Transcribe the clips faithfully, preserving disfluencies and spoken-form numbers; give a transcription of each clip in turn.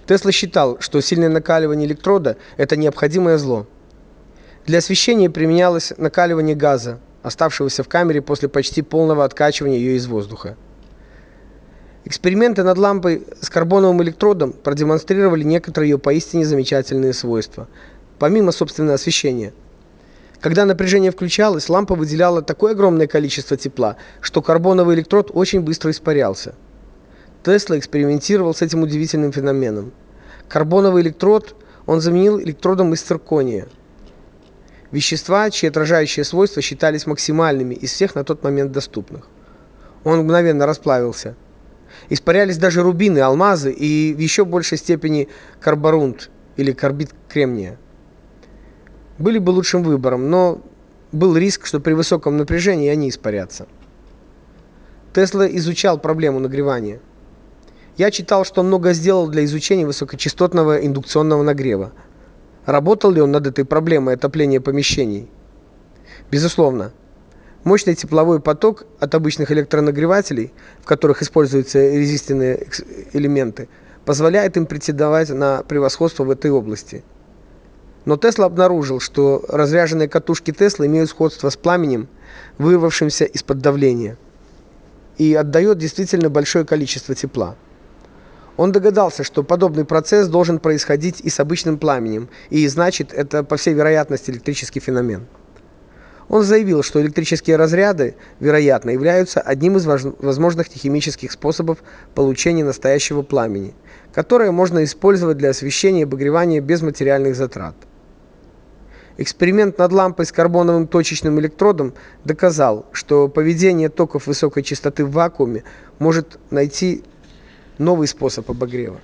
Тесла считал, что сильное накаливание электрода – это необходимое зло. Для освещения применялось накаливание газа, оставшегося в камере после почти полного откачивания ее из воздуха. Эксперименты над лампой с карбоновым электродом продемонстрировали некоторые ее поистине замечательные свойства, помимо собственного освещения. Когда напряжение включалось, лампа выделяла такое огромное количество тепла, что карбоновый электрод очень быстро испарялся. Тесла экспериментировал с этим удивительным феноменом. Карбоновый электрод он заменил электродом из циркония. Вещества, чьи отражающие свойства считались максимальными из всех на тот момент доступных. Он мгновенно расплавился. Испарялись даже рубины, алмазы и в еще большей степени карборунд или карбид кремния. Были бы лучшим выбором, но был риск, что при высоком напряжении они испарятся. Тесла изучал проблему нагревания. Я читал, что он много сделал для изучения высокочастотного индукционного нагрева. Работал ли он над этой проблемой отопления помещений? Безусловно. Мощный тепловой поток от обычных электронагревателей, в которых используются резистивные элементы, позволяет им претендовать на превосходство в этой области. Но Тесла обнаружил, что разряженные катушки Теслы имеют сходство с пламенем, вырвавшимся из-под давления, и отдает действительно большое количество тепла. Он догадался, что подобный процесс должен происходить и с обычным пламенем, и значит, это по всей вероятности электрический феномен. Он заявил, что электрические разряды, вероятно, являются одним из возможных химических способов получения настоящего пламени, которое можно использовать для освещения и обогревания без материальных затрат. Эксперимент над лампой с карбоновым точечным электродом доказал, что поведение токов высокой частоты в вакууме может найти новый способ обогрева.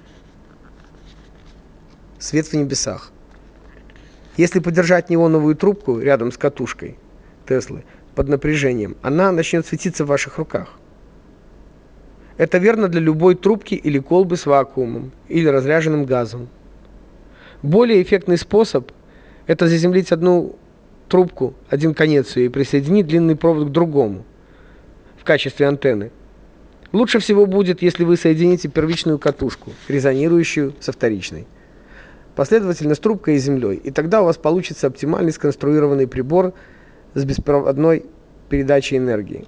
Свет в небесах. Если подержать неоновую трубку рядом с катушкой Теслы под напряжением, она начнет светиться в ваших руках. Это верно для любой трубки или колбы с вакуумом или разряженным газом. Более эффектный способ – это заземлить одну трубку, один конец ее, и присоединить длинный провод к другому в качестве антенны. Лучше всего будет, если вы соедините первичную катушку, резонирующую со вторичной, последовательно с трубкой и землей, и тогда у вас получится оптимально сконструированный прибор с беспроводной передачей энергии.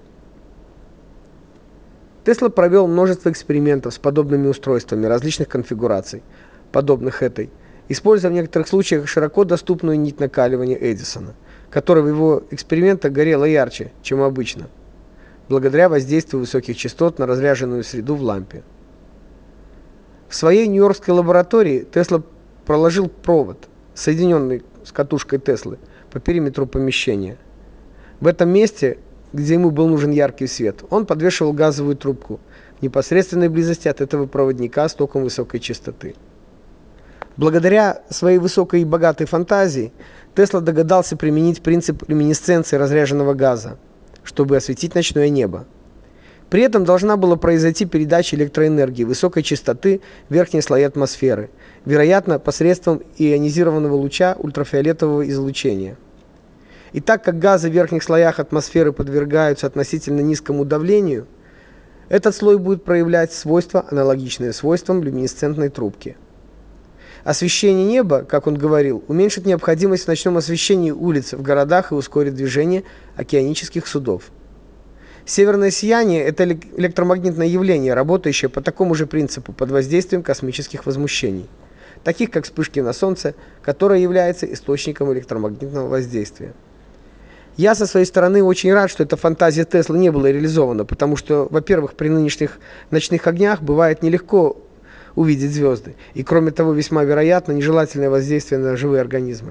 Тесла провел множество экспериментов с подобными устройствами различных конфигураций, подобных этой, используя в некоторых случаях широко доступную нить накаливания Эдисона, которая в его экспериментах горела ярче, чем обычно, благодаря воздействию высоких частот на разряженную среду в лампе. В своей нью-йоркской лаборатории Тесла проложил провод, соединенный с катушкой Теслы, по периметру помещения. В этом месте, где ему был нужен яркий свет, он подвешивал газовую трубку в непосредственной близости от этого проводника с током высокой частоты. Благодаря своей высокой и богатой фантазии Тесла догадался применить принцип люминесценции разряженного газа, чтобы осветить ночное небо. При этом должна была произойти передача электроэнергии высокой частоты в верхние слои атмосферы, вероятно, посредством ионизированного луча ультрафиолетового излучения. И так как газы в верхних слоях атмосферы подвергаются относительно низкому давлению, этот слой будет проявлять свойства, аналогичные свойствам люминесцентной трубки. Освещение неба, как он говорил, уменьшит необходимость в ночном освещении улиц в городах и ускорит движение океанических судов. Северное сияние – это электромагнитное явление, работающее по такому же принципу под воздействием космических возмущений, таких как вспышки на Солнце, которое является источником электромагнитного воздействия. Я со своей стороны очень рад, что эта фантазия Теслы не была реализована, потому что, во-первых, при нынешних ночных огнях бывает нелегко увидеть звезды, и кроме того, весьма вероятно нежелательное воздействие на живые организмы.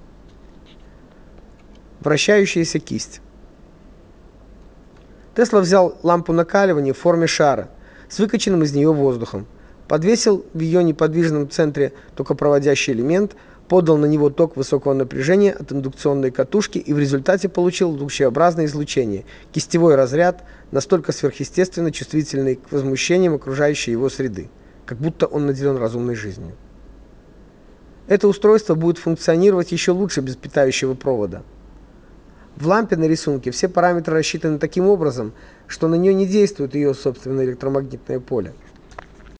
Вращающаяся кисть. Тесла взял лампу накаливания в форме шара с выкачанным из нее воздухом, подвесил в ее неподвижном центре токопроводящий элемент, подал на него ток высокого напряжения от индукционной катушки и в результате получил лучеобразное излучение, кистевой разряд, настолько сверхъестественно чувствительный к возмущениям окружающей его среды, как будто он наделен разумной жизнью. Это устройство будет функционировать еще лучше без питающего провода. В лампе на рисунке все параметры рассчитаны таким образом, что на нее не действует ее собственное электромагнитное поле.